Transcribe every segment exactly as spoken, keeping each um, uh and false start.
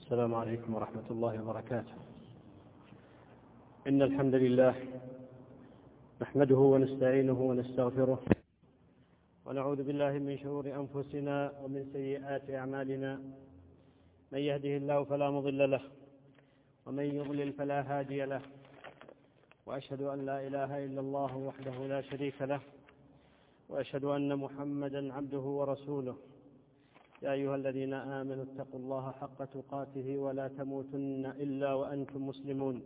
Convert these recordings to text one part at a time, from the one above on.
السلام عليكم ورحمة الله وبركاته. إن الحمد لله نحمده ونستعينه ونستغفره ونعوذ بالله من شرور أنفسنا ومن سيئات أعمالنا. من يهده الله فلا مضل له ومن يضلل فلا هادي له، وأشهد أن لا إله إلا الله وحده لا شريك له، وأشهد أن محمدا عبده ورسوله. يا أيها الذين آمنوا اتقوا الله حق تقاته ولا تموتن إلا وأنتم مسلمون.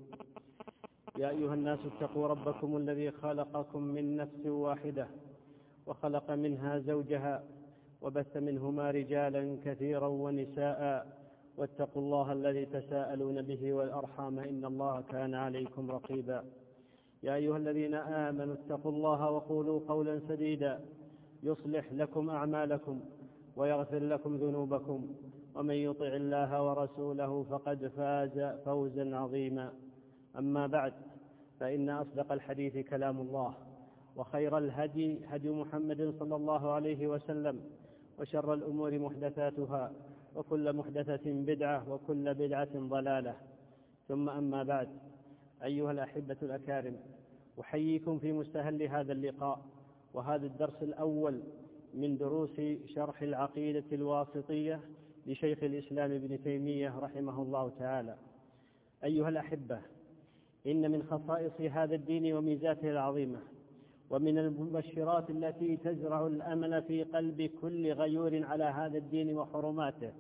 يا أيها الناس اتقوا ربكم الذي خلقكم من نفس واحدة وخلق منها زوجها وبث منهما رجالا كثيرا ونساء، واتقوا الله الذي تساءلون به والأرحام إن الله كان عليكم رقيبا. يا أيها الذين آمنوا اتقوا الله وقولوا قولا سديدا يصلح لكم أعمالكم ويغفر لكم ذنوبكم، ومن يطع الله ورسوله فقد فاز فوزا عظيما. أما بعد، فإن أصدق الحديث كلام الله، وخير الهدي هدي محمد صلى الله عليه وسلم، وشر الأمور محدثاتها، وكل محدثة بدعة، وكل بدعة ضلالة. ثم أما بعد، أيها الأحبة الأكارم، أحييكم في مستهل هذا اللقاء وهذا الدرس الأول من دروس شرح العقيدة الواسطية لشيخ الإسلام ابن تيمية رحمه الله تعالى. أيها الأحبة، إن من خصائص هذا الدين وميزاته العظيمة، ومن المبشرات التي تزرع الأمل في قلب كل غيور على هذا الدين وحرماته،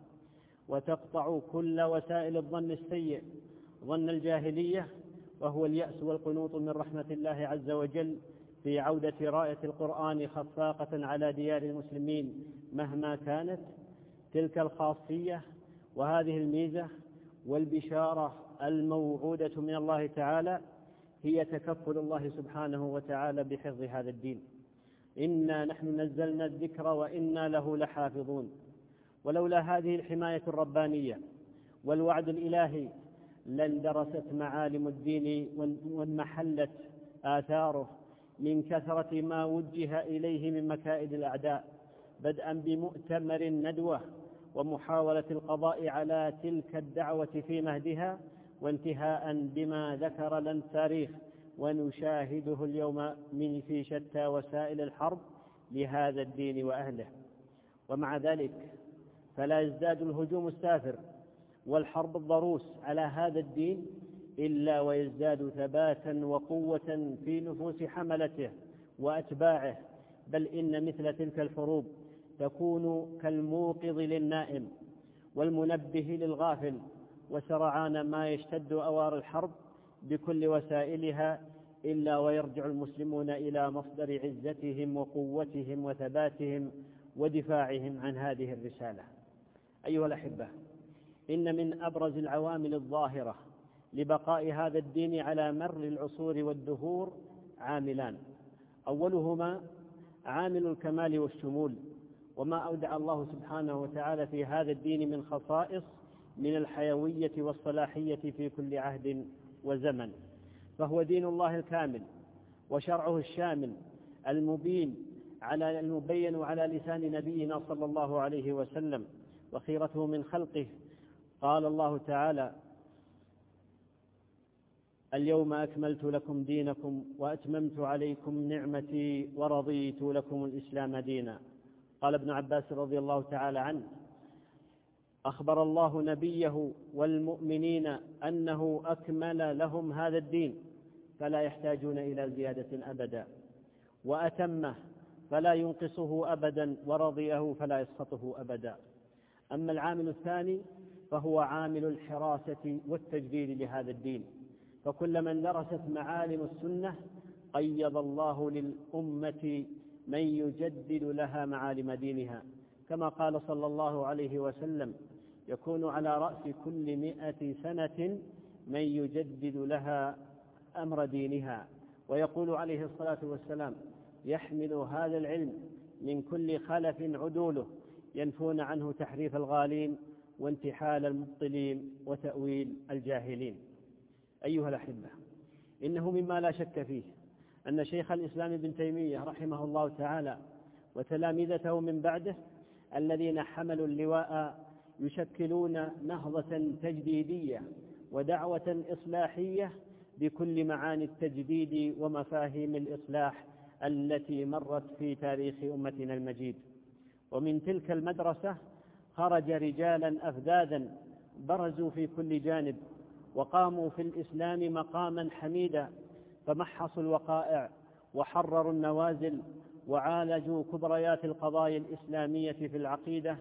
وتقطع كل وسائل الظن السيء، ظن الجاهلية، وهو اليأس والقنوط من رحمة الله عز وجل في عودة راية القرآن خفاقة على ديار المسلمين مهما كانت. تلك الخاصية وهذه الميزة والبشارة الموعودة من الله تعالى هي تكفل الله سبحانه وتعالى بحفظ هذا الدين. إنا نحن نزلنا الذكر وإنا له لحافظون. ولولا هذه الحماية الربانية والوعد الإلهي لاندرست معالم الدين وانمحلت آثاره من كثرة ما وجه إليه من مكائد الأعداء، بدءا بمؤتمر الندوة ومحاولة القضاء على تلك الدعوة في مهدها، وانتهاء بما ذكر لنا التاريخ ونشاهده اليوم من في شتى وسائل الحرب لهذا الدين وأهله. ومع ذلك فلا يزداد الهجوم السافر والحرب الضروس على هذا الدين إلا ويزداد ثباتا وقوة في نفوس حملته وأتباعه، بل إن مثل تلك الحروب تكون كالموقظ للنائم والمنبه للغافل، وسرعان ما يشتد أوار الحرب بكل وسائلها إلا ويرجع المسلمون إلى مصدر عزتهم وقوتهم وثباتهم ودفاعهم عن هذه الرسالة. أيها الأحبة، إن من أبرز العوامل الظاهرة لبقاء هذا الدين على مر العصور والدهور عاملان: أولهما عامل الكمال والشمول، وما أودع الله سبحانه وتعالى في هذا الدين من خصائص من الحيوية والصلاحية في كل عهد وزمن. فهو دين الله الكامل وشرعه الشامل المبين على المبين على لسان نبينا صلى الله عليه وسلم وخيرته من خلقه. قال الله تعالى: اليوم أكملت لكم دينكم وأتممت عليكم نعمتي ورضيت لكم الإسلام دينا. قال ابن عباس رضي الله تعالى عنه: أخبر الله نبيه والمؤمنين أنه أكمل لهم هذا الدين فلا يحتاجون إلى زيادة أبدا، وأتمه فلا ينقصه أبدا، ورضيه فلا يسخطه أبدا. أما العامل الثاني فهو عامل الحراسة والتجديد لهذا الدين، فكلما درست معالم السنة قيض الله للأمة من يجدد لها معالم دينها، كما قال صلى الله عليه وسلم: يكون على رأس كل مئة سنة من يجدد لها أمر دينها. ويقول عليه الصلاة والسلام: يحمل هذا العلم من كل خلف عدوله ينفون عنه تحريف الغالين وانتحال المبطلين وتأويل الجاهلين. أيها الأحبة، إنه مما لا شك فيه أن شيخ الإسلام ابن تيمية رحمه الله تعالى وتلامذته من بعده الذين حملوا اللواء يشكلون نهضة تجديدية ودعوة إصلاحية بكل معاني التجديد ومفاهيم الإصلاح التي مرت في تاريخ أمتنا المجيد. ومن تلك المدرسة خرج رجالا أفذاذا برزوا في كل جانب وقاموا في الإسلام مقاما حميدا، فمحصوا الوقائع وحرروا النوازل وعالجوا كبريات القضايا الإسلامية في العقيدة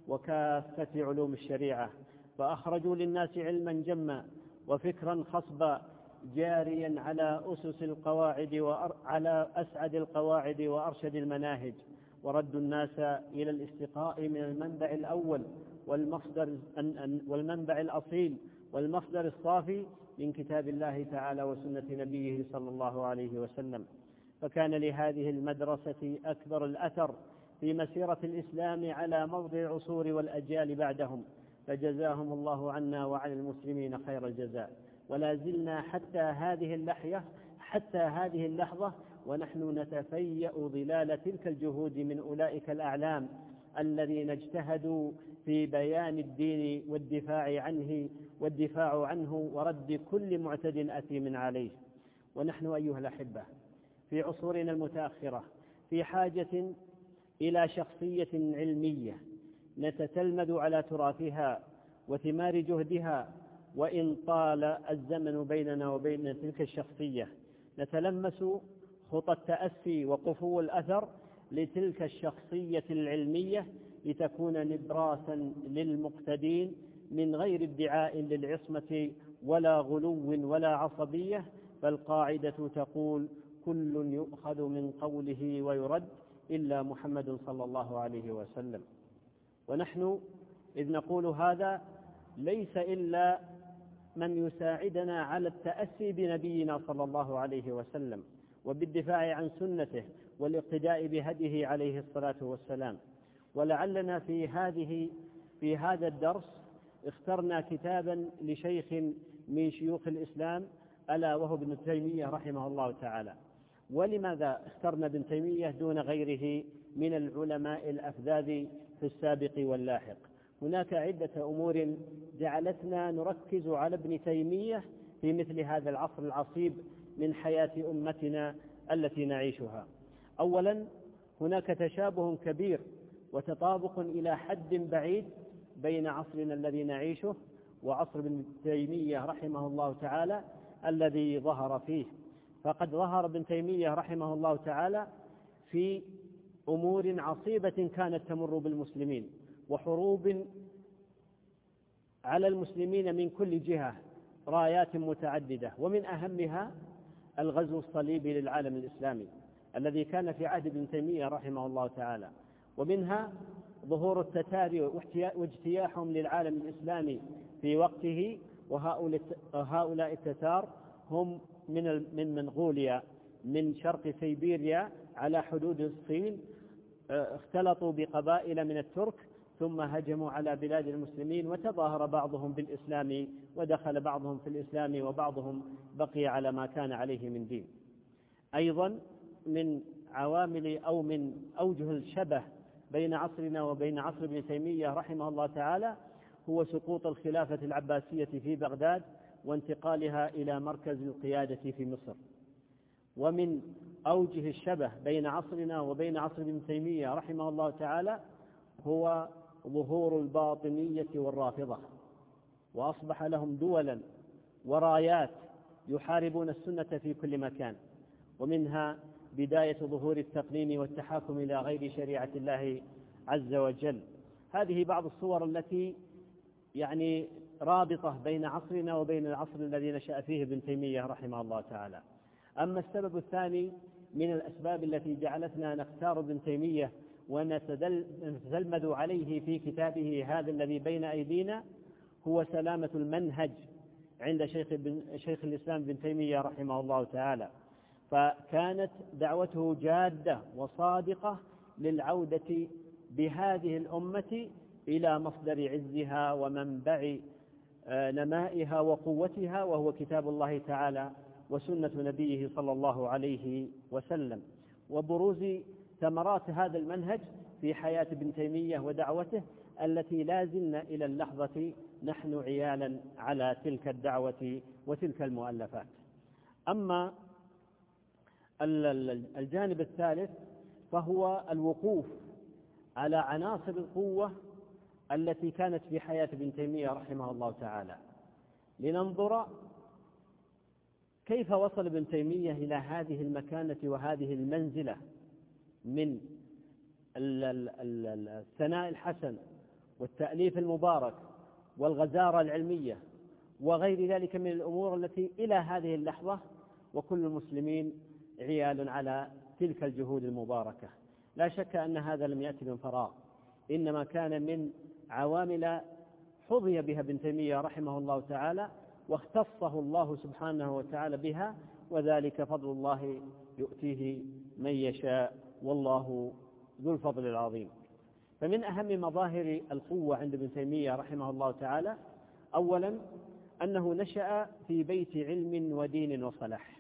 وكافة علوم الشريعة، فأخرجوا للناس علما جما وفكرا خصبا جاريا على أسس القواعد وعلى أسعد القواعد وأرشد المناهج، وردوا الناس إلى الاستقاء من المنبع الأول والمصدر والمنبع الأصيل والمصدر الصافي من كتاب الله تعالى وسنة نبيه صلى الله عليه وسلم. فكان لهذه المدرسة أكبر الأثر في مسيرة الإسلام على مر العصور والأجيال بعدهم، فجزاهم الله عنا وعن المسلمين خير الجزاء. ولا زلنا حتى هذه اللحظة حتى هذه اللحظة ونحن نتفيأ ظلال تلك الجهود من أولئك الأعلام الذين اجتهدوا في بيان الدين والدفاع عنه والدفاع عنه ورد كل معتد أثيم عليه. ونحن أيها الأحبة في عصورنا المتأخرة في حاجة إلى شخصية علمية نتتلمذ على تراثها وثمار جهدها، وإن طال الزمن بيننا وبين تلك الشخصية نتلمس خطى التأسي وقفو الأثر لتلك الشخصية العلمية لتكون نبراسا للمقتدين من غير ادعاء للعصمة ولا غلو ولا عصبية، فالقاعدة تقول كل يؤخذ من قوله ويرد إلا محمد صلى الله عليه وسلم. ونحن إذ نقول هذا ليس إلا من يساعدنا على التأسي بنبينا صلى الله عليه وسلم وبالدفاع عن سنته والاقتداء بهديه عليه الصلاة والسلام. ولعلنا في هذه في هذا الدرس اخترنا كتابا لشيخ من شيوخ الإسلام ألا وهو ابن تيمية رحمه الله تعالى. ولماذا اخترنا ابن تيمية دون غيره من العلماء الأفذاذ في السابق واللاحق؟ هناك عدة أمور جعلتنا نركز على ابن تيمية في مثل هذا العصر العصيب من حياة أمتنا التي نعيشها. أولا، هناك تشابه كبير وتطابق إلى حد بعيد بين عصرنا الذي نعيشه وعصر ابن تيمية رحمه الله تعالى الذي ظهر فيه. فقد ظهر ابن تيمية رحمه الله تعالى في أمور عصيبة كانت تمر بالمسلمين وحروب على المسلمين من كل جهة، رايات متعددة، ومن أهمها الغزو الصليبي للعالم الإسلامي الذي كان في عهد ابن تيمية رحمه الله تعالى، ومنها ظهور التتار واجتياحهم للعالم الإسلامي في وقته. وهؤلاء التتار هم من من منغوليا من شرق سيبيريا على حدود الصين، اختلطوا بقبائل من الترك ثم هجموا على بلاد المسلمين، وتظاهر بعضهم بالإسلام ودخل بعضهم في الإسلام وبعضهم بقي على ما كان عليه من دين. أيضا من عوامل أو من أوجه الشبه بين عصرنا وبين عصر ابن تيمية رحمه الله تعالى هو سقوط الخلافة العباسية في بغداد وانتقالها إلى مركز القيادة في مصر. ومن أوجه الشبه بين عصرنا وبين عصر ابن تيمية رحمه الله تعالى هو ظهور الباطنية والرافضة، وأصبح لهم دولا ورايات يحاربون السنة في كل مكان، ومنها بداية ظهور التقنين والتحاكم إلى غير شريعة الله عز وجل. هذه بعض الصور التي يعني رابطة بين عصرنا وبين العصر الذي نشأ فيه ابن تيمية رحمه الله تعالى. أما السبب الثاني من الأسباب التي جعلتنا نختار ابن تيمية ونتلمذ عليه في كتابه هذا الذي بين أيدينا هو سلامة المنهج عند شيخ, شيخ الإسلام ابن تيمية رحمه الله تعالى. فكانت دعوته جادة وصادقة للعودة بهذه الأمة إلى مصدر عزها ومنبع نمائها وقوتها، وهو كتاب الله تعالى وسنة نبيه صلى الله عليه وسلم، وبروز ثمرات هذا المنهج في حياة ابن تيمية ودعوته التي لا زلنا إلى اللحظة نحن عيالا على تلك الدعوة وتلك المؤلفات. أما الجانب الثالث فهو الوقوف على عناصر القوة التي كانت في حياة ابن تيمية رحمه الله تعالى، لننظر كيف وصل ابن تيمية إلى هذه المكانة وهذه المنزلة من الثناء الحسن والتأليف المبارك والغزارة العلمية وغير ذلك من الأمور التي إلى هذه اللحظة وكل المسلمين عيال على تلك الجهود المباركة. لا شك أن هذا لم يأتي من فراغ، إنما كان من عوامل حظي بها ابن تيمية رحمه الله تعالى واختصه الله سبحانه وتعالى بها، وذلك فضل الله يؤتيه من يشاء والله ذو الفضل العظيم. فمن أهم مظاهر القوة عند ابن تيمية رحمه الله تعالى أولا أنه نشأ في بيت علم ودين وصلاح.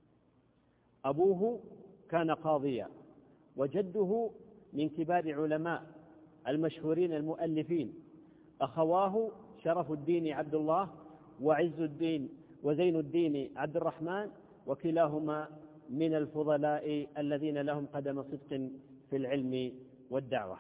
أبوه كان قاضيا، وجده من كبار علماء المشهورين المؤلفين، أخواه شرف الدين عبد الله وعز الدين وزين الدين عبد الرحمن، وكلاهما من الفضلاء الذين لهم قدم صدق في العلم والدعوة.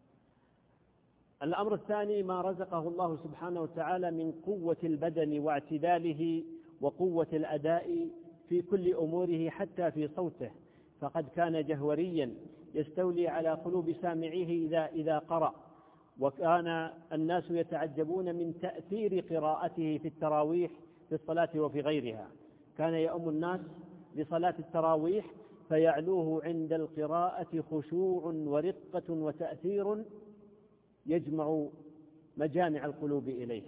الأمر الثاني ما رزقه الله سبحانه وتعالى من قوة البدن واعتداله وقوة الأداء في كل أموره حتى في صوته، فقد كان جهوريا يستولي على قلوب سامعيه إذا, إذا قرأ، وكان الناس يتعجبون من تأثير قراءته في التراويح في الصلاة وفي غيرها. كان يؤم الناس لصلاة التراويح فيعلوه عند القراءة خشوع ورقة وتأثير يجمع مجامع القلوب إليه.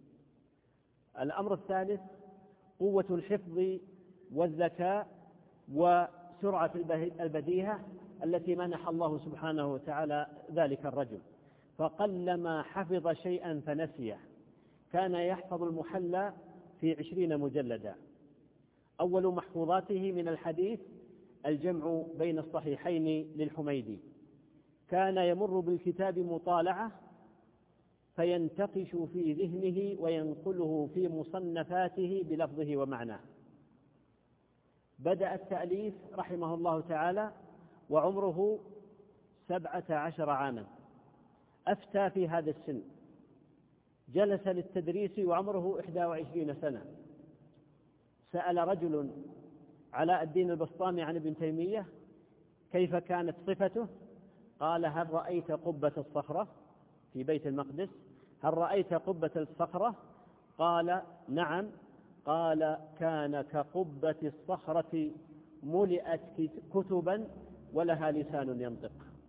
الأمر الثالث قوة الحفظ والذكاء وسرعة البديهة التي منح الله سبحانه وتعالى ذلك الرجل، فقلما حفظ شيئا فنسيه. كان يحفظ المحلى في عشرين مجلدا. أول محفوظاته من الحديث الجمع بين الصحيحين للحميدي. كان يمر بالكتاب مطالعة فينتقش في ذهنه وينقله في مصنفاته بلفظه ومعناه. بدأ التأليف رحمه الله تعالى وعمره سبعة عشر عاما، أفتى في هذا السن، جلس للتدريس وعمره إحدى وعشرين سنة. سأل رجل علاء الدين البسطامي عن ابن تيمية كيف كانت صفته؟ قال: هل رأيت قبة الصخرة في بيت المقدس؟ هل رأيت قبة الصخرة؟ قال: نعم. قال: كان كقبة الصخرة ملئت كتبا ولها لسان ينطق.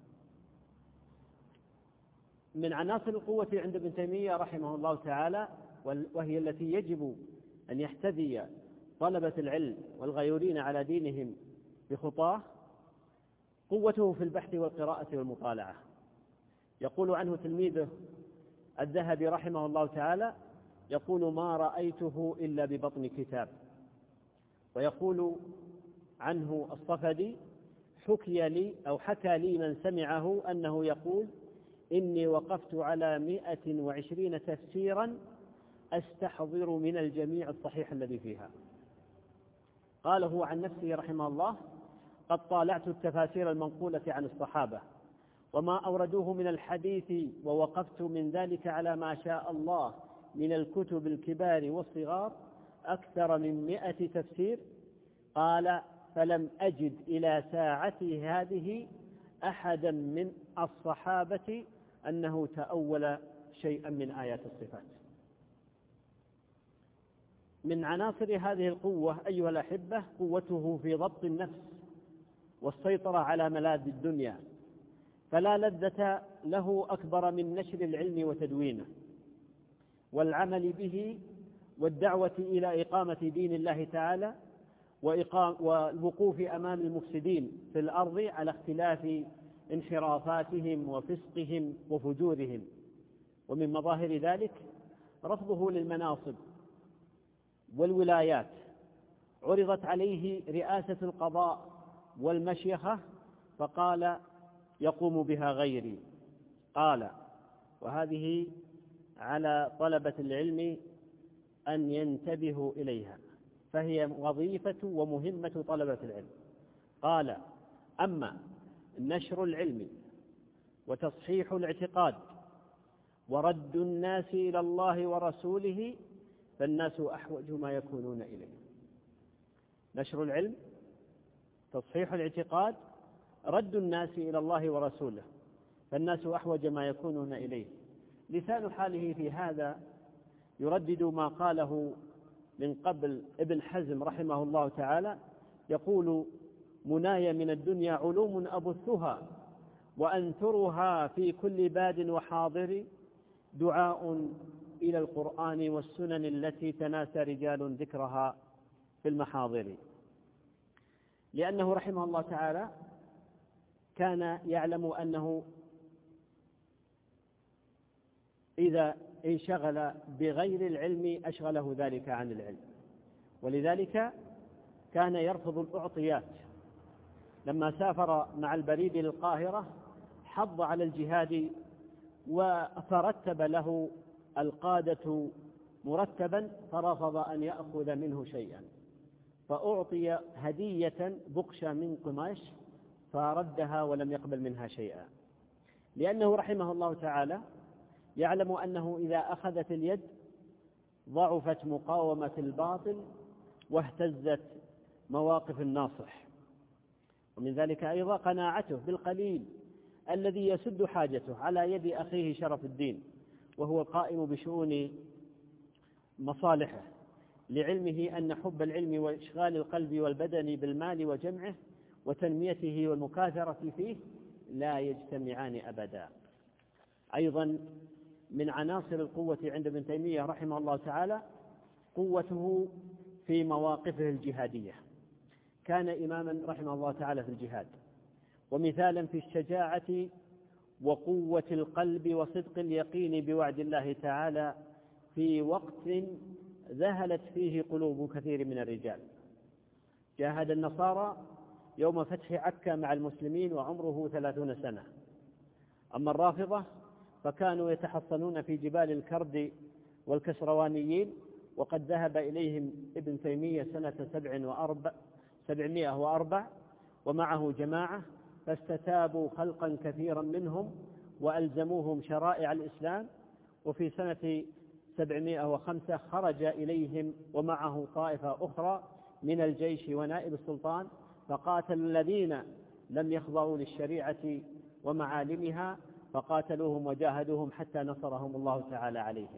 من عناصر القوة عند ابن تيمية رحمه الله تعالى، وهي التي يجب أن يحتذي طلبة العلم والغيورين على دينهم بخطاه، قوته في البحث والقراءة والمطالعة. يقول عنه تلميذه الذهبي رحمه الله تعالى، يقول: ما رأيته إلا ببطن كتاب. ويقول عنه الصفدي: حكي لي أو حكى لي من سمعه أنه يقول: إني وقفت على مئة وعشرين تفسيرا أستحضر من الجميع الصحيح الذي فيها. قال هو عن نفسه رحمه الله: قد طالعت التفاسير المنقولة عن الصحابة وما أوردوه من الحديث، ووقفت من ذلك على ما شاء الله من الكتب الكبار والصغار أكثر من مئة تفسير. قال: فلم أجد إلى ساعتي هذه أحدا من الصحابة أنه تأول شيئا من آيات الصفات. من عناصر هذه القوة أيها الأحبة قوته في ضبط النفس والسيطرة على ملاذ الدنيا، فلا لذة له أكبر من نشر العلم وتدوينه والعمل به والدعوة إلى إقامة دين الله تعالى والوقوف أمام المفسدين في الأرض على اختلاف انحرافاتهم وفسقهم وفجورهم. ومن مظاهر ذلك رفضه للمناصب والولايات. عرضت عليه رئاسة القضاء والمشيخة فقال: يقوم بها غيري. قال: وهذه على طلبة العلم أن ينتبهوا إليها، فهي وظيفة ومهمة طلبة العلم. قال: أما نشر العلم وتصحيح الاعتقاد ورد الناس إلى الله ورسوله فالناس أحوج ما يكونون إليه. نشر العلم، تصحيح الاعتقاد، رد الناس إلى الله ورسوله فالناس أحوج ما يكونون إليه. لسان حاله في هذا يردد ما قاله من قبل ابن حزم رحمه الله تعالى، يقول: مناي من الدنيا علوم أبثها وأنثرها في كل باد وحاضر، دعاء إلى القرآن والسنن التي تناسى رجال ذكرها في المحاضر. لأنه رحمه الله تعالى كان يعلم أنه إذا انشغل بغير العلم أشغله ذلك عن العلم، ولذلك كان يرفض الأعطيات. لما سافر مع البريد للقاهرة حض على الجهاد وترتب له القادة مرتبا فرفض أن يأخذ منه شيئا، فأعطي هدية بقشة من قماش فردها ولم يقبل منها شيئا، لأنه رحمه الله تعالى يعلم أنه إذا أخذت اليد ضعفت مقاومة الباطل واهتزت مواقف الناصح. ومن ذلك أيضا قناعته بالقليل الذي يسد حاجته على يد أخيه شرف الدين وهو القائم بشؤون مصالحه، لعلمه أن حب العلم وإشغال القلب والبدن بالمال وجمعه وتنميته والمكاثرة فيه لا يجتمعان أبدا. أيضا من عناصر القوة عند ابن تيمية رحمه الله تعالى قوته في مواقفه الجهادية. كان إماما رحمه الله تعالى في الجهاد، ومثالا في الشجاعة وقوة القلب وصدق اليقين بوعد الله تعالى في وقت ذهلت فيه قلوب كثير من الرجال. جاهد النصارى يوم فتح عكا مع المسلمين وعمره ثلاثون سنة. أما الرافضة فكانوا يتحصنون في جبال الكرد والكسروانيين، وقد ذهب إليهم ابن تيمية سنة سبع وأربع سبعمائة وأربع ومعه جماعة، فاستتابوا خلقا كثيرا منهم وألزموهم شرائع الإسلام. وفي سنة سبعمائة وخمسة خرج إليهم ومعه طائفة أخرى من الجيش ونائب السلطان، فقاتل الذين لم يخضعوا للشريعة ومعالمها فقاتلوهم وجاهدوهم حتى نصرهم الله تعالى عليهم.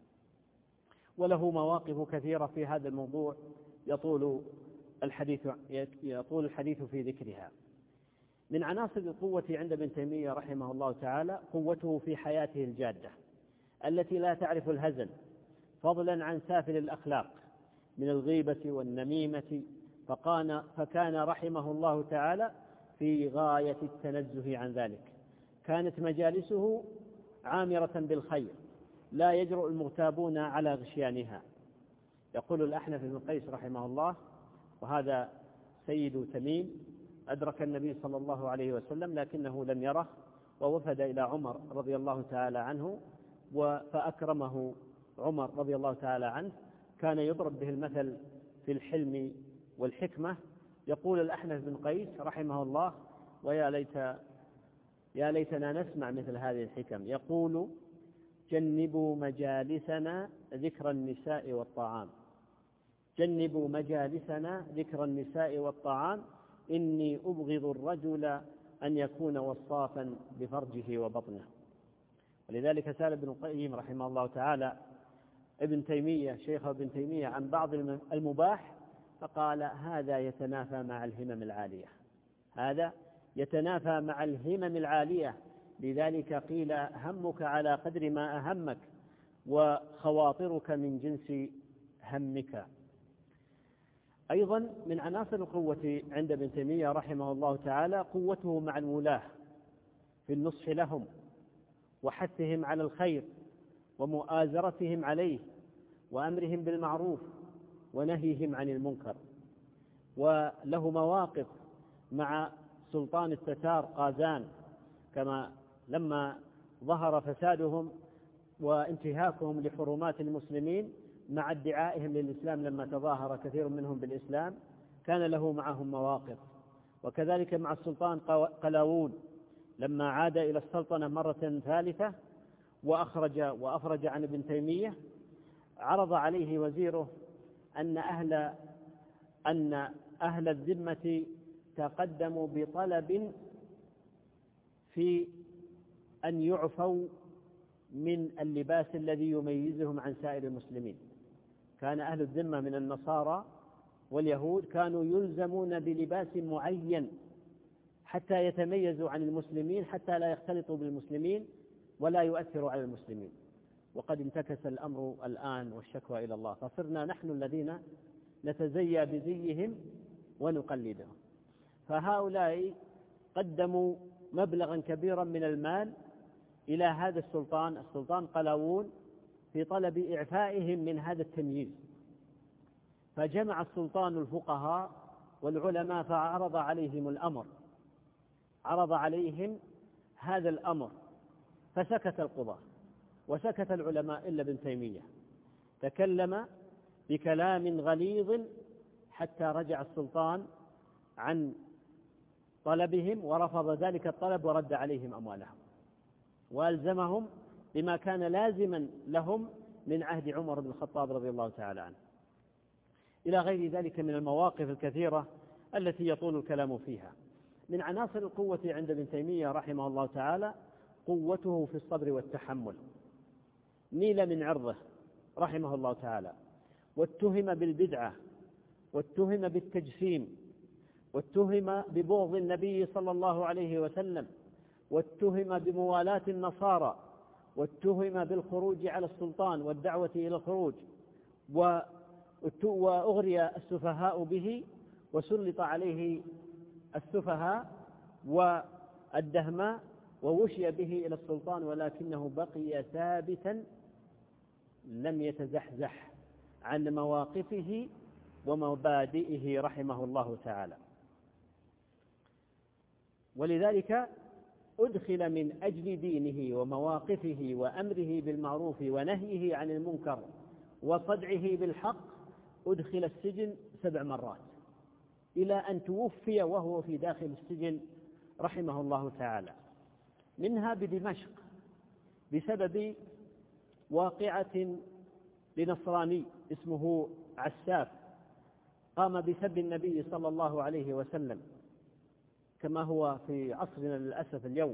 وله مواقف كثيرة في هذا الموضوع يطول الحديث يطول الحديث في ذكرها. من عناصر القوة عند ابن تيمية رحمه الله تعالى قوته في حياته الجادة التي لا تعرف الهزل، فضلا عن سافل الأخلاق من الغيبة والنميمة، فكان, فكان رحمه الله تعالى في غاية التنزه عن ذلك. كانت مجالسه عامرة بالخير لا يجرؤ المغتابون على غشيانها. يقول الأحنف بن قيس رحمه الله، وهذا سيد تميم أدرك النبي صلى الله عليه وسلم لكنه لم يره، ووفد إلى عمر رضي الله تعالى عنه فأكرمه عمر رضي الله تعالى عنه، كان يضرب به المثل في الحلم والحكمة. يقول الأحنف بن قيس رحمه الله: ويا ليت يا ليتنا نسمع مثل هذه الحكم. يقول: جنبوا مجالسنا ذكر النساء والطعام جنبوا مجالسنا ذكر النساء والطعام إني أبغض الرجل أن يكون وصافا بفرجه وبطنه. ولذلك سأل ابن القيم رحمه الله تعالى ابن تيمية شيخ ابن تيمية عن بعض المباح فقال: هذا يتنافى مع الهمم العالية هذا يتنافى مع الهمم العالية لذلك قيل: همك على قدر ما أهمك وخواطرك من جنس همك. أيضا من عناصر القوة عند ابن تيمية رحمه الله تعالى قوته مع الولاة في النصح لهم وحثهم على الخير ومؤازرتهم عليه وأمرهم بالمعروف ونهيهم عن المنكر. وله مواقف مع سلطان التتار قازان كما لما ظهر فسادهم وانتهاكهم لحرمات المسلمين مع ادعائهم للإسلام لما تظاهر كثير منهم بالإسلام كان له معهم مواقف. وكذلك مع السلطان قلاوون لما عاد إلى السلطنة مرة ثالثة وأخرج وأفرج عن ابن تيمية، عرض عليه وزيره أن أهل أن أهل الذمة تقدموا بطلب في أن يعفوا من اللباس الذي يميزهم عن سائر المسلمين. كان أهل الذمة من النصارى واليهود كانوا يلزمون بلباس معين حتى يتميزوا عن المسلمين، حتى لا يختلطوا بالمسلمين ولا يؤثروا على المسلمين. وقد انتكس الأمر الآن والشكوى إلى الله، فصرنا نحن الذين نتزيى بزيهم ونقلدهم. فهؤلاء قدموا مبلغا كبيرا من المال إلى هذا السلطان السلطان قلاوون في طلب إعفائهم من هذا التمييز. فجمع السلطان الفقهاء والعلماء فعرض عليهم الأمر عرض عليهم هذا الأمر، فسكت القضاة وسكت العلماء إلا ابن تيمية، تكلم بكلام غليظ حتى رجع السلطان عن طلبهم ورفض ذلك الطلب ورد عليهم أموالهم وألزمهم بما كان لازما لهم من عهد عمر بن الخطاب رضي الله تعالى عنه، إلى غير ذلك من المواقف الكثيرة التي يطول الكلام فيها. من عناصر القوة عند ابن تيمية رحمه الله تعالى قوته في الصبر والتحمل. نيل من عرضه رحمه الله تعالى، واتهم بالبدعة، واتهم بالتجسيم، واتهم ببغض النبي صلى الله عليه وسلم، واتهم بموالاة النصارى، واتهم بالخروج على السلطان والدعوة إلى الخروج، وأغري السفهاء به وسلط عليه السفهاء والدهماء ووشي به إلى السلطان، ولكنه بقي ثابتا لم يتزحزح عن مواقفه ومبادئه رحمه الله تعالى. ولذلك أدخل من أجل دينه ومواقفه وأمره بالمعروف ونهيه عن المنكر وصدعه بالحق أدخل السجن سبع مرات إلى أن توفي وهو في داخل السجن رحمه الله تعالى، منها بدمشق بسبب واقعة لنصراني اسمه عساف قام بسب النبي صلى الله عليه وسلم كما هو في عصرنا للأسف اليوم.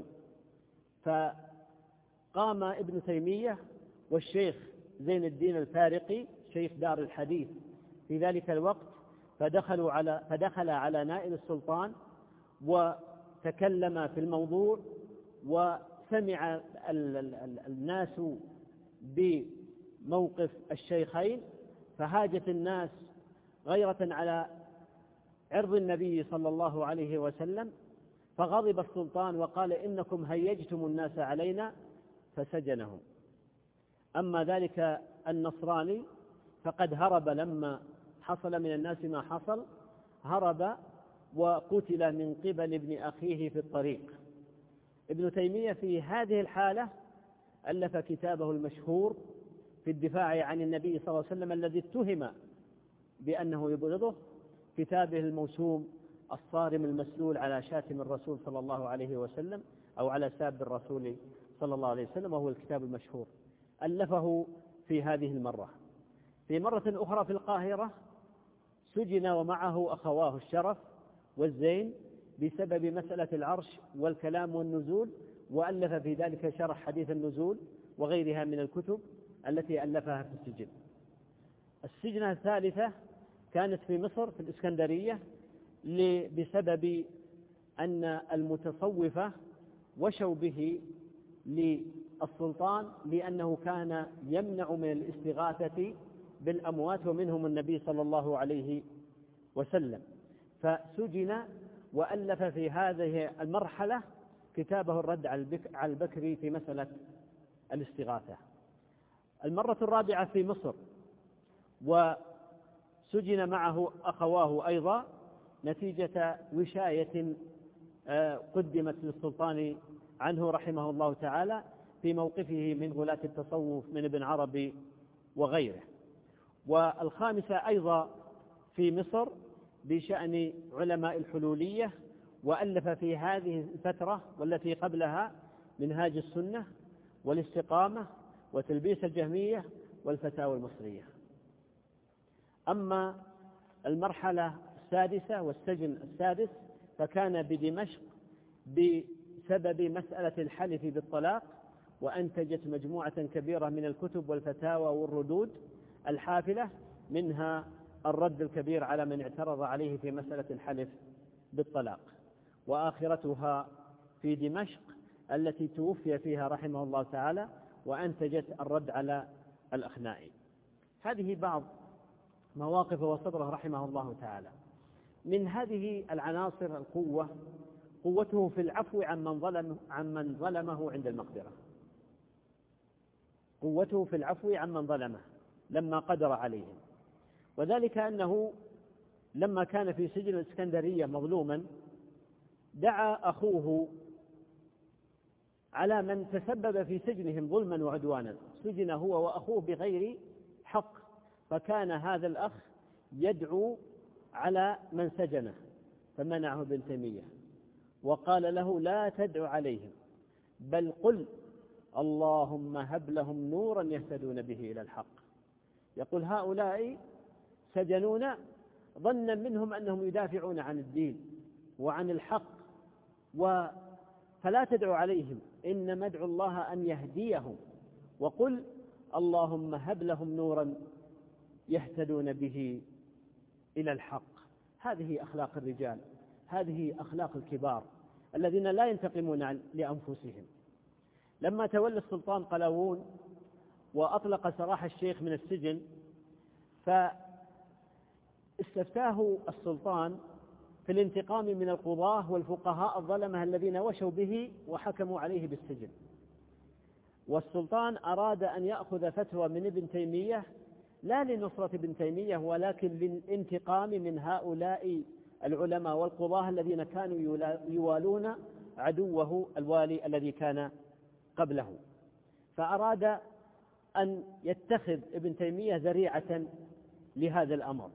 فقام ابن تيمية والشيخ زين الدين الفارقي شيخ دار الحديث في ذلك الوقت فدخلوا على فدخل على نائب السلطان وتكلم في الموضوع، وسمع الناس بموقف الشيخين، فهاجت الناس غيرة على عرض النبي صلى الله عليه وسلم، فغضب السلطان وقال إنكم هيجتم الناس علينا فسجنهم. أما ذلك النصراني فقد هرب لما حصل من الناس ما حصل، هرب وقتل من قبل ابن أخيه في الطريق. ابن تيمية في هذه الحالة ألف كتابه المشهور في الدفاع عن النبي صلى الله عليه وسلم الذي اتهم بأنه يبغضه، كتابه الموسوم الصارم المسلول على شاتم الرسول صلى الله عليه وسلم أو على ساب الرسول صلى الله عليه وسلم، وهو الكتاب المشهور ألفه في هذه المرة. في مرة أخرى في القاهرة سجن ومعه أخواه الشرف والزين بسبب مسألة العرش والكلام والنزول، وألف في ذلك شرح حديث النزول وغيرها من الكتب التي ألفها في السجن. السجنة الثالثة كانت في مصر في الإسكندرية بسبب أن المتصوفة وشوا به للسلطان لأنه كان يمنع من الاستغاثة بالأموات ومنهم النبي صلى الله عليه وسلم، فسجن وألف في هذه المرحلة كتابه الرد على البكري في مسألة الاستغاثة. المرة الرابعة في مصر وسجن معه أخواه أيضا نتيجة وشاية قدمت للسلطان عنه رحمه الله تعالى في موقفه من غلاة التصوف من ابن عربي وغيره. والخامسة أيضا في مصر بشأن علماء الحلولية، وألف في هذه الفترة والتي قبلها منهاج السنة والاستقامة وتلبيس الجهمية والفتاوى المصرية. أما المرحلة السادسة والسجن السادس فكان بدمشق بسبب مسألة الحلف بالطلاق، وأنتجت مجموعة كبيرة من الكتب والفتاوى والردود الحافلة، منها الرد الكبير على من اعترض عليه في مسألة الحلف بالطلاق، وآخرتها في دمشق التي توفي فيها رحمه الله تعالى، وأنتجت الرد على الأخنائي. هذه بعض مواقف وصدره رحمه الله تعالى. من هذه العناصر القوة قوته في العفو عمن ظلم عمن ظلمه عند المقدرة، قوته في العفو عمن ظلمه لما قدر عليهم، وذلك أنه لما كان في سجن الإسكندرية مظلوما دعا أخوه على من تسبب في سجنهم ظلما وعدوانا، سجن هو وأخوه بغير حق، فكان هذا الأخ يدعو على من سجنه، فمنعه ابن تيمية وقال له لا تدعو عليهم، بل قل اللهم هب لهم نورا يهتدون به إلى الحق. يقول هؤلاء سجنونا ظنا منهم أنهم يدافعون عن الدين وعن الحق، فلا تدعو عليهم، إنما ادعو الله أن يهديهم، وقل اللهم هب لهم نورا يهتدون به إلى الحق. هذه أخلاق الرجال، هذه أخلاق الكبار الذين لا ينتقمون لأنفسهم. لما تولى السلطان قلاوون وأطلق سراح الشيخ من السجن، فاستفتاه السلطان في الانتقام من القضاة والفقهاء الظلمة الذين وشوا به وحكموا عليه بالسجن، والسلطان أراد أن يأخذ فتوى من ابن تيمية لا لنصرة ابن تيمية ولكن للانتقام من هؤلاء العلماء والقضاة الذين كانوا يوالون عدوه الوالي الذي كان قبله، فأراد أن يتخذ ابن تيمية ذريعة لهذا الأمر،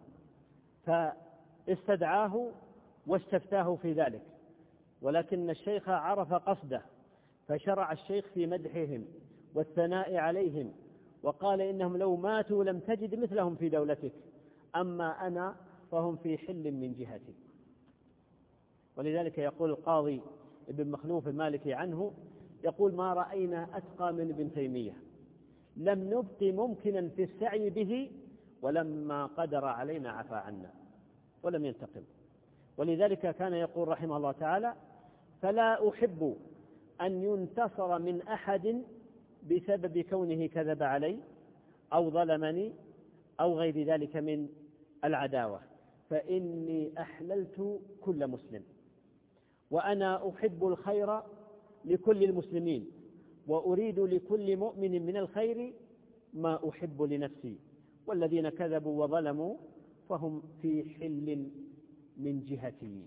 فاستدعاه واستفتاه في ذلك، ولكن الشيخ عرف قصده، فشرع الشيخ في مدحهم والثناء عليهم، وقال إنهم لو ماتوا لم تجد مثلهم في دولتك، أما أنا فهم في حل من جهتي. ولذلك يقول القاضي ابن مخلوف المالكي عنه، يقول ما رأينا أتقى من ابن تيمية، لم نبق ممكنا في السعي به، ولما قدر علينا عفى عنا ولم ينتقم. ولذلك كان يقول رحمه الله تعالى فلا أحب أن ينتصر من أحد بسبب كونه كذب علي أو ظلمني أو غير ذلك من العداوة، فإني أحللت كل مسلم، وأنا أحب الخير لكل المسلمين، وأريد لكل مؤمن من الخير ما أحب لنفسي، والذين كذبوا وظلموا فهم في حل من جهتي.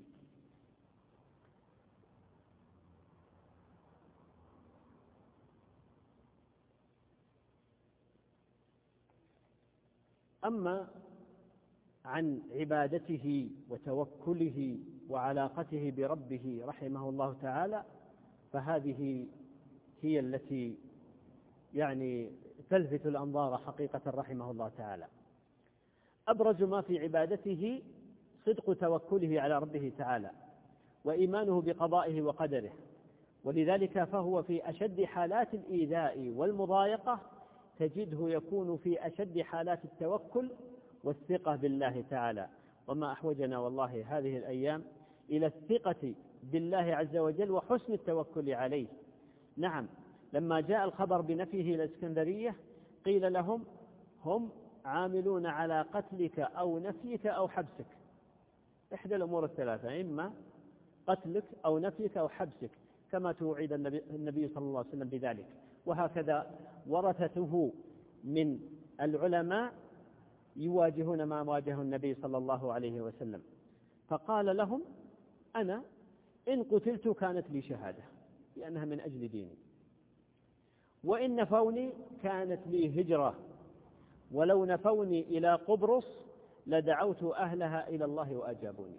أما عن عبادته وتوكله وعلاقته بربه رحمه الله تعالى، فهذه هي التي يعني تلفت الأنظار حقيقة رحمه الله تعالى. أبرز ما في عبادته صدق توكله على ربه تعالى وإيمانه بقضائه وقدره، ولذلك فهو في أشد حالات الإيذاء والمضايقة تجده يكون في أشد حالات التوكل والثقة بالله تعالى. وما أحوجنا والله هذه الأيام إلى الثقة بالله عز وجل وحسن التوكل عليه. نعم، لما جاء الخبر بنفيه إلى الإسكندرية قيل لهم هم عاملون على قتلك أو نفيك أو حبسك، إحدى الأمور الثلاثة، إما قتلك أو نفيك أو حبسك، كما توعد النبي, النبي صلى الله عليه وسلم بذلك. وهكذا ورثته من العلماء يواجهون ما واجه النبي صلى الله عليه وسلم، فقال لهم أنا إن قتلت كانت لي شهادة، لأنها من أجل ديني. وإن نفوني كانت لي هجرة، ولو نفوني إلى قبرص لدعوت أهلها إلى الله وأجابوني.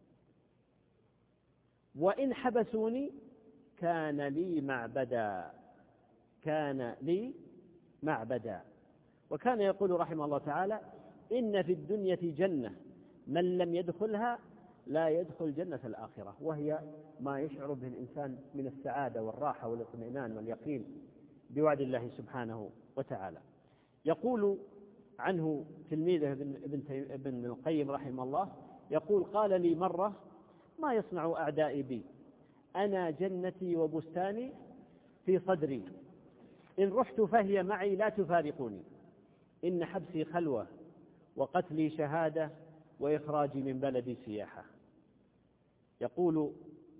وإن حبسوني كان لي معبدا كان لي معبدا. وكان يقول رحمه الله تعالى: إن في الدنيا جنة من لم يدخلها لا يدخل جنة الآخرة، وهي ما يشعر به الإنسان من السعادة والراحة والاطمئنان واليقين بوعد الله سبحانه وتعالى. يقول عنه تلميذه ابن القيم رحمه الله، يقول: قال لي مرة: ما يصنع أعدائي بي؟ أنا جنتي وبستاني في صدري، إن رحت فهي معي لا تفارقني، إن حبسي خلوة وقتلي شهادة وإخراجي من بلدي سياحة. يقول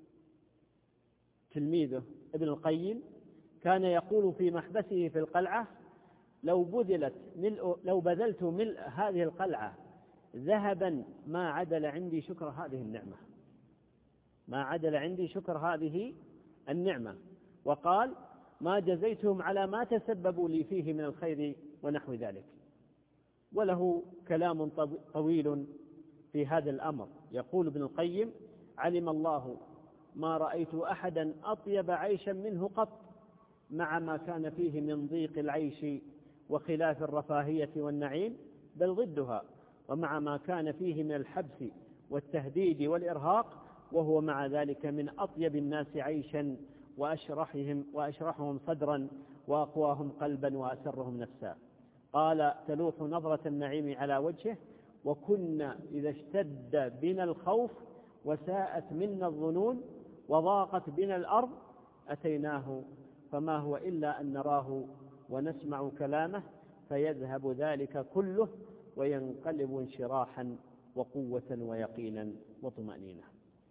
تلميذه ابن القيم: كان يقول في محبسه في القلعة: لو بذلت ملء لو بذلت ملء هذه القلعة ذهبا ما عدل عندي شكر هذه النعمة ما عدل عندي شكر هذه النعمة. وقال: ما جزيتهم على ما تسببوا لي فيه من الخير ونحو ذلك. وله كلام طويل في هذا الأمر. يقول ابن القيم: علم الله ما رأيت أحدا أطيب عيشا منه قط، مع ما كان فيه من ضيق العيش وخلاف الرفاهية والنعيم، بل ضدها، ومع ما كان فيه من الحبس والتهديد والإرهاق، وهو مع ذلك من أطيب الناس عيشا وأشرحهم, وأشرحهم صدرا وأقواهم قلبا وأسرهم نفسا. قال: تلوح نظرة النعيم على وجهه، وكنا إذا اشتد بنا الخوف وساءت منا الظنون وضاقت بنا الأرض أتيناه، فما هو إلا أن نراه ونسمع كلامه، فيذهب ذلك كله وينقلب انشراحا وقوة ويقينا وطمأنينة.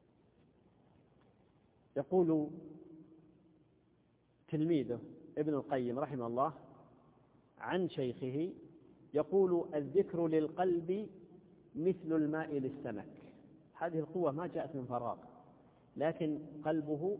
يقول تلميذه ابن القيم رحمه الله عن شيخه، يقول: الذكر للقلب مثل الماء للسمك. هذه القوة ما جاءت من فراغ، لكن قلبه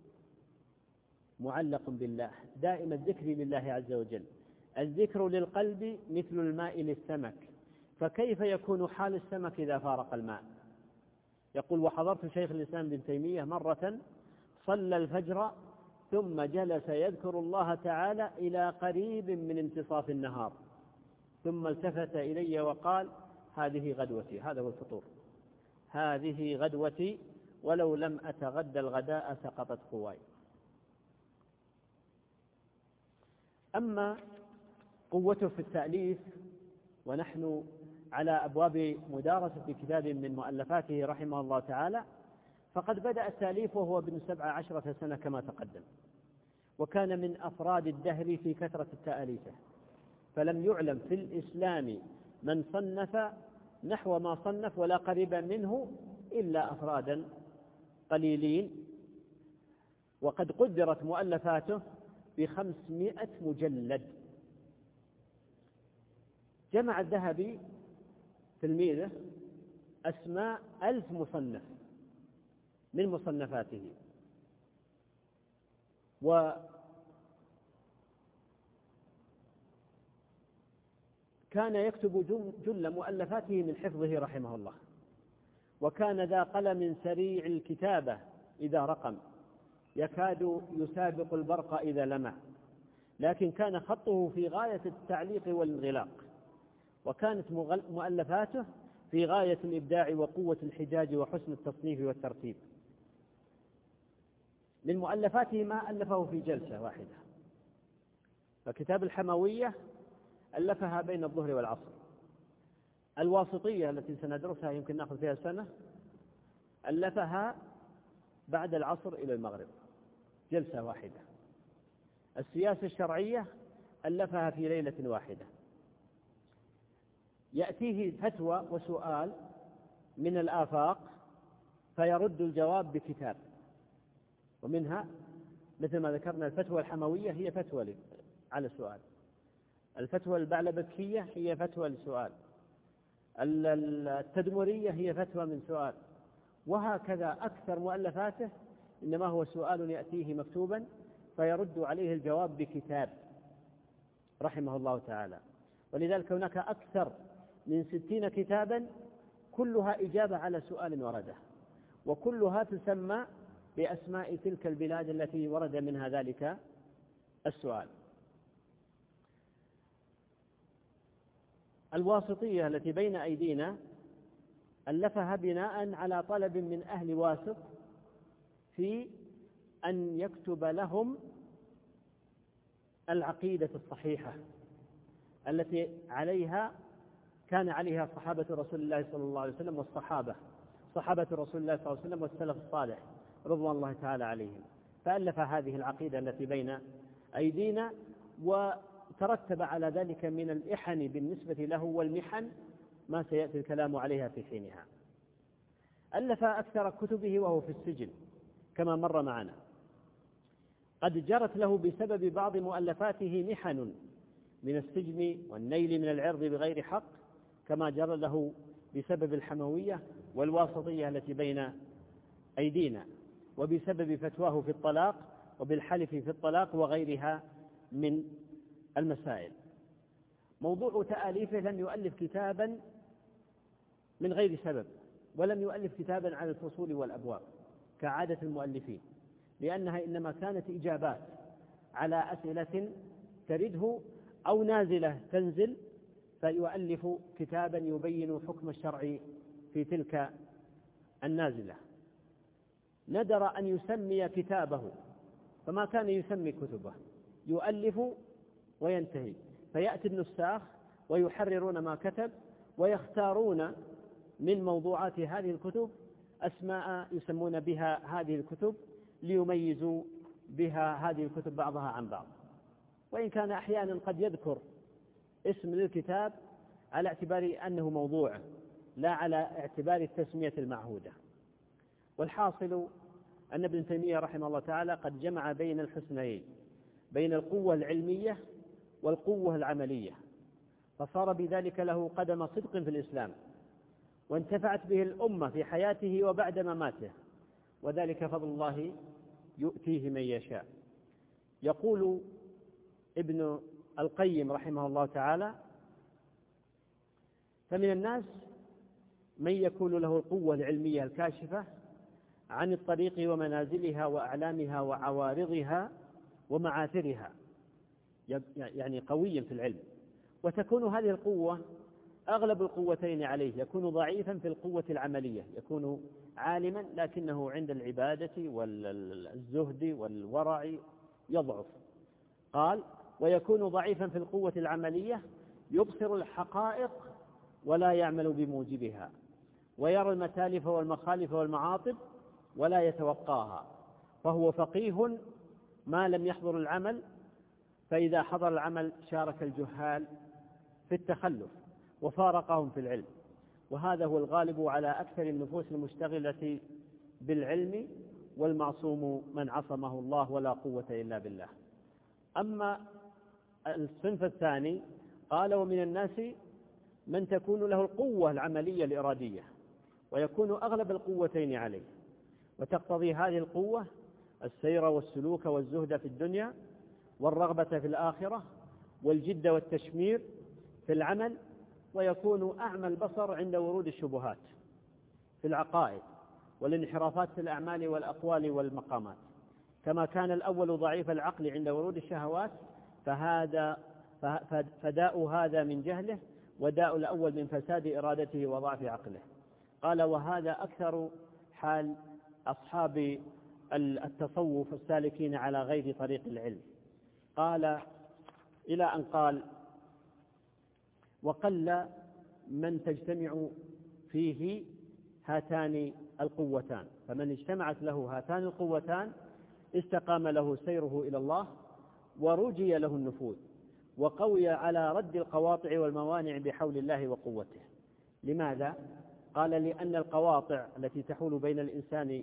معلق بالله، دائما الذكر لله عز وجل. الذكر للقلب مثل الماء للسمك، فكيف يكون حال السمك إذا فارق الماء؟ يقول: وحضرت شيخ الإسلام ابن تيمية مرة صلى الفجر ثم جلس يذكر الله تعالى إلى قريب من انتصاف النهار، ثم التفت إلي وقال: هذه غدوتي، هذا هو الفطور، هذه غدوتي، ولو لم أتغدى الغداء سقطت قواي. أما قوته في التأليف، ونحن على أبواب مدارسة كتاب من مؤلفاته رحمه الله تعالى، فقد بدأ التأليف وهو ابن سبع عشرة سنة كما تقدم، وكان من أفراد الدهر في كثرة التأليفه، فلم يعلم في الإسلام من صنف نحو ما صنف ولا قريبا منه إلا أفرادا قليلين. وقد قدرت مؤلفاته بخمسمائة مجلد. جمع الذهبي تلميذه أسماء ألف مصنف من مصنفاته، وكان يكتب جل مؤلفاته من حفظه رحمه الله، وكان ذا قلم سريع الكتابة إذا رقم، يكاد يسابق البرق إذا لمع، لكن كان خطه في غاية التعليق والانغلاق، وكانت مؤلفاته في غاية الإبداع وقوة الحجاج وحسن التصنيف والترتيب. من مؤلفاته ما ألفه في جلسة واحدة، فكتاب الحموية ألفها بين الظهر والعصر، الواسطية التي سندرسها يمكن نأخذ فيها سنة ألفها بعد العصر إلى المغرب، جلسة واحدة. السياسة الشرعية ألفها في ليلة واحدة. يأتيه فتوى وسؤال من الآفاق فيرد الجواب بكتاب، ومنها مثل ما ذكرنا الفتوى الحموية هي فتوى على السؤال، الفتوى البعلبكية هي فتوى لسؤال، التدمرية هي فتوى من سؤال، وهكذا أكثر مؤلفاته إنما هو سؤال يأتيه مكتوبا فيرد عليه الجواب بكتاب رحمه الله تعالى. ولذلك هناك أكثر من ستين كتابا كلها إجابة على سؤال ورده، وكلها تسمى بأسماء تلك البلاد التي ورد منها ذلك السؤال. الواسطية التي بين أيدينا ألفها بناء على طلب من أهل واسط في أن يكتب لهم العقيدة الصحيحة التي عليها كان عليها صحابة رسول الله صلى الله عليه وسلم والصحابة صحابة رسول الله صلى الله عليه وسلم والسلف الصالح رضوان الله تعالى عليهم. فألف هذه العقيدة التي بين أيدينا، وترتب على ذلك من الإحن بالنسبة له والمحن ما سيأتي الكلام عليها في حينها. ألف أكثر كتبه وهو في السجن كما مر معنا. قد جرت له بسبب بعض مؤلفاته محن من السجن والنيل من العرض بغير حق، كما جرى له بسبب الحموية والواسطية التي بين أيدينا، وبسبب فتواه في الطلاق وبالحلف في الطلاق وغيرها من المسائل. موضوع تآليفه لم يؤلف كتابا من غير سبب، ولم يؤلف كتابا عن الفصول والأبواب كعادة المؤلفين، لأنها إنما كانت إجابات على أسئلة ترده أو نازلة تنزل، فيؤلف كتابا يبين حكم الشرع في تلك النازلة. ندر أن يسمي كتابه، فما كان يسمي كتبه، يؤلف وينتهي، فيأتي النساخ ويحررون ما كتب ويختارون من موضوعات هذه الكتب أسماء يسمون بها هذه الكتب ليميزوا بها هذه الكتب بعضها عن بعض، وإن كان أحيانا قد يذكر اسم للكتاب على اعتبار أنه موضوع لا على اعتبار التسمية المعهودة. والحاصل أن ابن تيمية رحمه الله تعالى قد جمع بين الحسنيين، بين القوة العلمية والقوة العملية، فصار بذلك له قدم صدق في الإسلام، وانتفعت به الأمة في حياته وبعد مماته، وذلك فضل الله يؤتيه من يشاء. يقول ابن القيم رحمه الله تعالى: فمن الناس من يكون له القوة العلمية الكاشفة عن الطريق ومنازلها وأعلامها وعوارضها ومعاثرها، يعني قويا في العلم، وتكون هذه القوة أغلب القوتين عليه، يكون ضعيفا في القوة العملية، يكون عالما لكنه عند العبادة والزهد والورع يضعف. قال: ويكون ضعيفا في القوة العملية، يبصر الحقائق ولا يعمل بموجبها، ويرى المتالف والمخالف والمعاطب ولا يتوقاها، فهو فقيه ما لم يحضر العمل، فإذا حضر العمل شارك الجهال في التخلف وفارقهم في العلم. وهذا هو الغالب على أكثر النفوس المشتغلة بالعلم، والمعصوم من عصمه الله ولا قوة إلا بالله. أما الصنف الثاني قال: ومن الناس من تكون له القوة العملية الإرادية، ويكون أغلب القوتين عليه، وتقتضي هذه القوة السير والسلوك والزهد في الدنيا والرغبة في الآخرة والجد والتشمير في العمل، ويكون أعمى البصر عند ورود الشبهات في العقائد والانحرافات في الأعمال والأقوال والمقامات، كما كان الأول ضعيف العقل عند ورود الشهوات، فهذا فداء هذا من جهله، وداء الأول من فساد إرادته وضعف عقله. قال: وهذا أكثر حال أصحاب التصوف السالكين على غير طريق العلم. قال إلى أن قال: وقل من تجتمع فيه هاتان القوتان، فمن اجتمعت له هاتان القوتان استقام له سيره إلى الله، ورجي له النفوذ، وقوي على رد القواطع والموانع بحول الله وقوته. لماذا؟ قال: لأن القواطع التي تحول بين الإنسان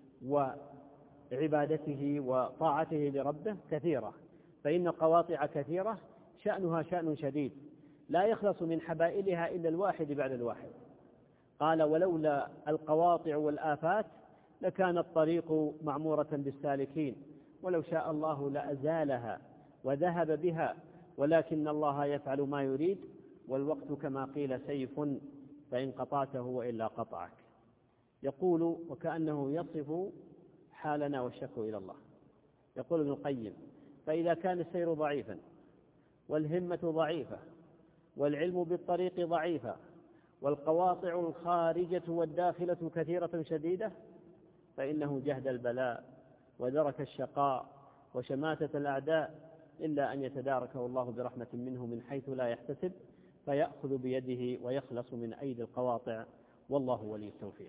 وعبادته وطاعته لربه كثيرة، فإن قواطع كثيرة شأنها شأن شديد لا يخلص من حبائلها إلا الواحد بعد الواحد. قال: ولولا القواطع والآفات لكان الطريق معمورة بالسالكين، ولو شاء الله لأزالها وذهب بها، ولكن الله يفعل ما يريد، والوقت كما قيل سيف فإن قطعته وإلا قطعك. يقول وكأنه يصف حالنا والشكو إلى الله. يقول ابن القيم: فإذا كان السير ضعيفا والهمة ضعيفة والعلم بالطريق ضعيفة والقواطع الخارجة والداخلة كثيرة شديدة، فإنه جهد البلاء ودرك الشقاء وشماتة الأعداء، إلا أن يتداركه الله برحمة منه من حيث لا يحتسب، فيأخذ بيده ويخلص من أيدي القواطع، والله ولي التوفيق.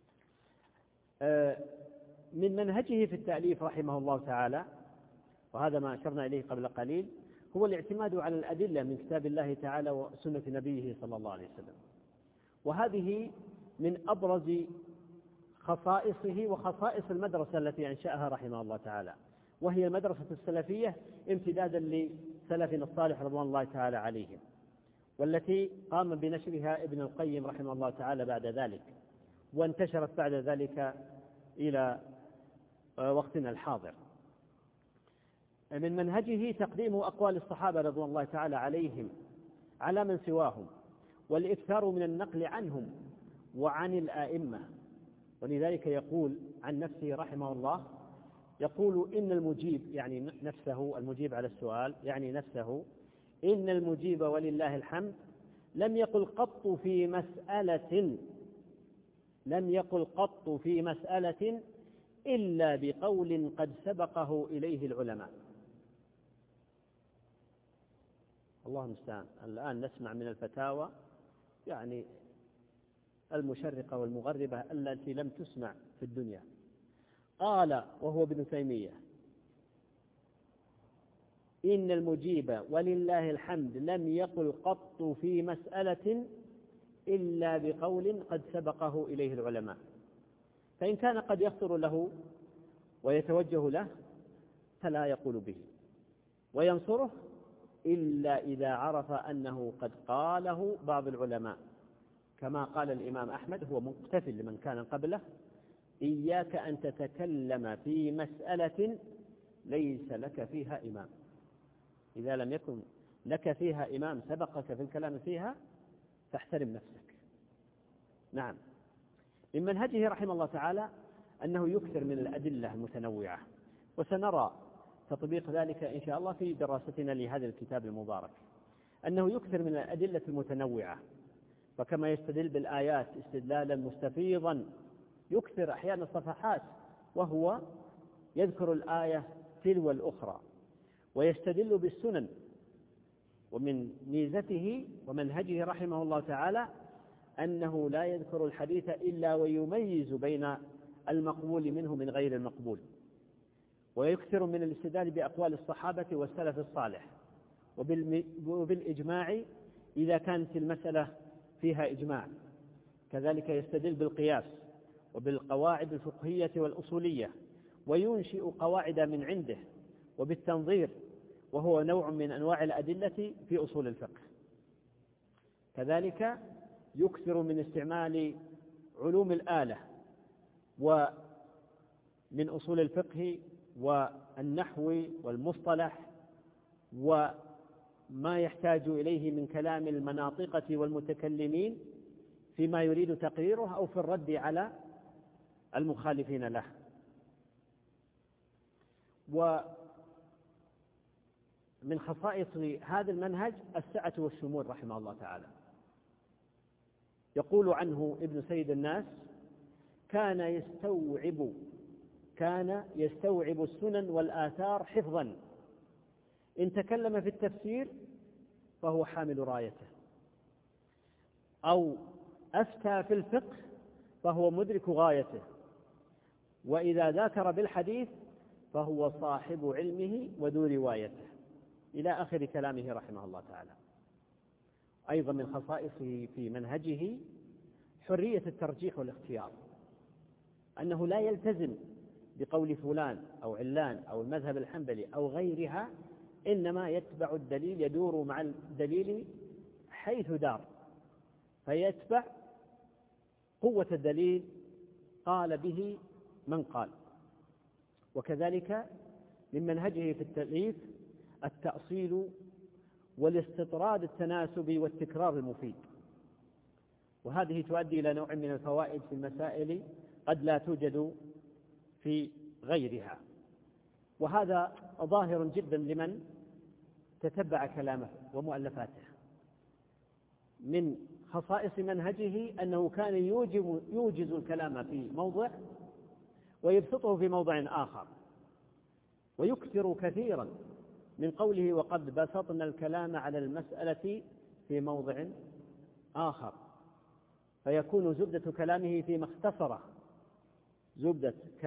من منهجه في التأليف رحمه الله تعالى، وهذا ما أشرنا إليه قبل قليل، هو الاعتماد على الأدلة من كتاب الله تعالى وسنة نبيه صلى الله عليه وسلم، وهذه من أبرز خصائصه وخصائص المدرسة التي أنشأها رحمه الله تعالى، وهي المدرسة السلفية امتدادا لسلفنا الصالح رضوان الله تعالى عليهم، والتي قام بنشرها ابن القيم رحمه الله تعالى بعد ذلك، وانتشرت بعد ذلك إلى وقتنا الحاضر. من منهجه تقديم أقوال الصحابة رضوان الله تعالى عليهم على من سواهم، والإكثار من النقل عنهم وعن الآئمة. ولذلك يقول عن نفسه رحمه الله، يقول إن المجيب، يعني نفسه، المجيب على السؤال يعني نفسه، إن المجيب ولله الحمد لم يقل قط في مسألة لم يقل قط في مسألة إلا بقول قد سبقه إليه العلماء. الله المستعان. الآن نسمع من الفتاوى يعني المشرقة والمغربة التي لم تسمع في الدنيا. قال وهو ابن تيمية: إن المجيب ولله الحمد لم يقل قط في مسألة إلا بقول قد سبقه إليه العلماء. فإن كان قد يخطر له ويتوجه له فلا يقول به، وينصره إلا إذا عرف أنه قد قاله بعض العلماء، كما قال الإمام أحمد، هو مقتفل لمن كان قبله: إياك أن تتكلم في مسألة ليس لك فيها إمام. إذا لم يكن لك فيها إمام سبقك في الكلام فيها فاحترم نفسك. نعم. من منهجه رحمه الله تعالى أنه يكثر من الأدلة المتنوعة، وسنرى تطبيق ذلك إن شاء الله في دراستنا لهذا الكتاب المبارك، أنه يكثر من الأدلة المتنوعة، فكما يستدل بالآيات استدلالا مستفيضا يكثر أحيانا صفحات وهو يذكر الآية تلو الأخرى، ويستدل بالسنن. ومن ميزته ومنهجه رحمه الله تعالى أنه لا يذكر الحديث إلا ويميز بين المقبول منه من غير المقبول، ويكثر من الاستدلال بأقوال الصحابة والسلف الصالح وبالإجماع إذا كانت المسألة فيها إجماع. كذلك يستدل بالقياس وبالقواعد الفقهية والأصولية، وينشئ قواعد من عنده، وبالتنظير، وهو نوع من أنواع الأدلة في أصول الفقه. كذلك يكثر من استعمال علوم الآلة ومن أصول الفقه والنحو والمصطلح وما يحتاج إليه من كلام المناطقة والمتكلمين فيما يريد تقريره أو في الرد على المخالفين له. ومن خصائص هذا المنهج السعة والشمول رحمه الله تعالى. يقول عنه ابن سيد الناس: كان يستوعب كان يستوعب السنن والآثار حفظا، إن تكلم في التفسير فهو حامل رايته، أو أفتى في الفقه فهو مدرك غايته، وإذا ذاكر بالحديث فهو صاحب علمه وذو روايته، إلى آخر كلامه رحمه الله تعالى. أيضا من خصائصه في منهجه حرية الترجيح والاختيار، أنه لا يلتزم بقول فلان أو علان أو المذهب الحنبلي أو غيرها، إنما يتبع الدليل، يدور مع الدليل حيث دار، فيتبع قوة الدليل قال به من قال. وكذلك من منهجه في التأليف التأصيل والاستطراد التناسبي والتكرار المفيد، وهذه تؤدي إلى نوع من الفوائد في المسائل قد لا توجد في غيرها، وهذا ظاهر جدا لمن تتبع كلامه ومؤلفاته. من خصائص منهجه أنه كان يوجز الكلام في موضع ويبسطه في موضع آخر، ويكثر كثيرا من قوله وقد بسطنا الكلام على المسألة في موضع آخر، فيكون زبدة كلامه فيما اختصره زبدة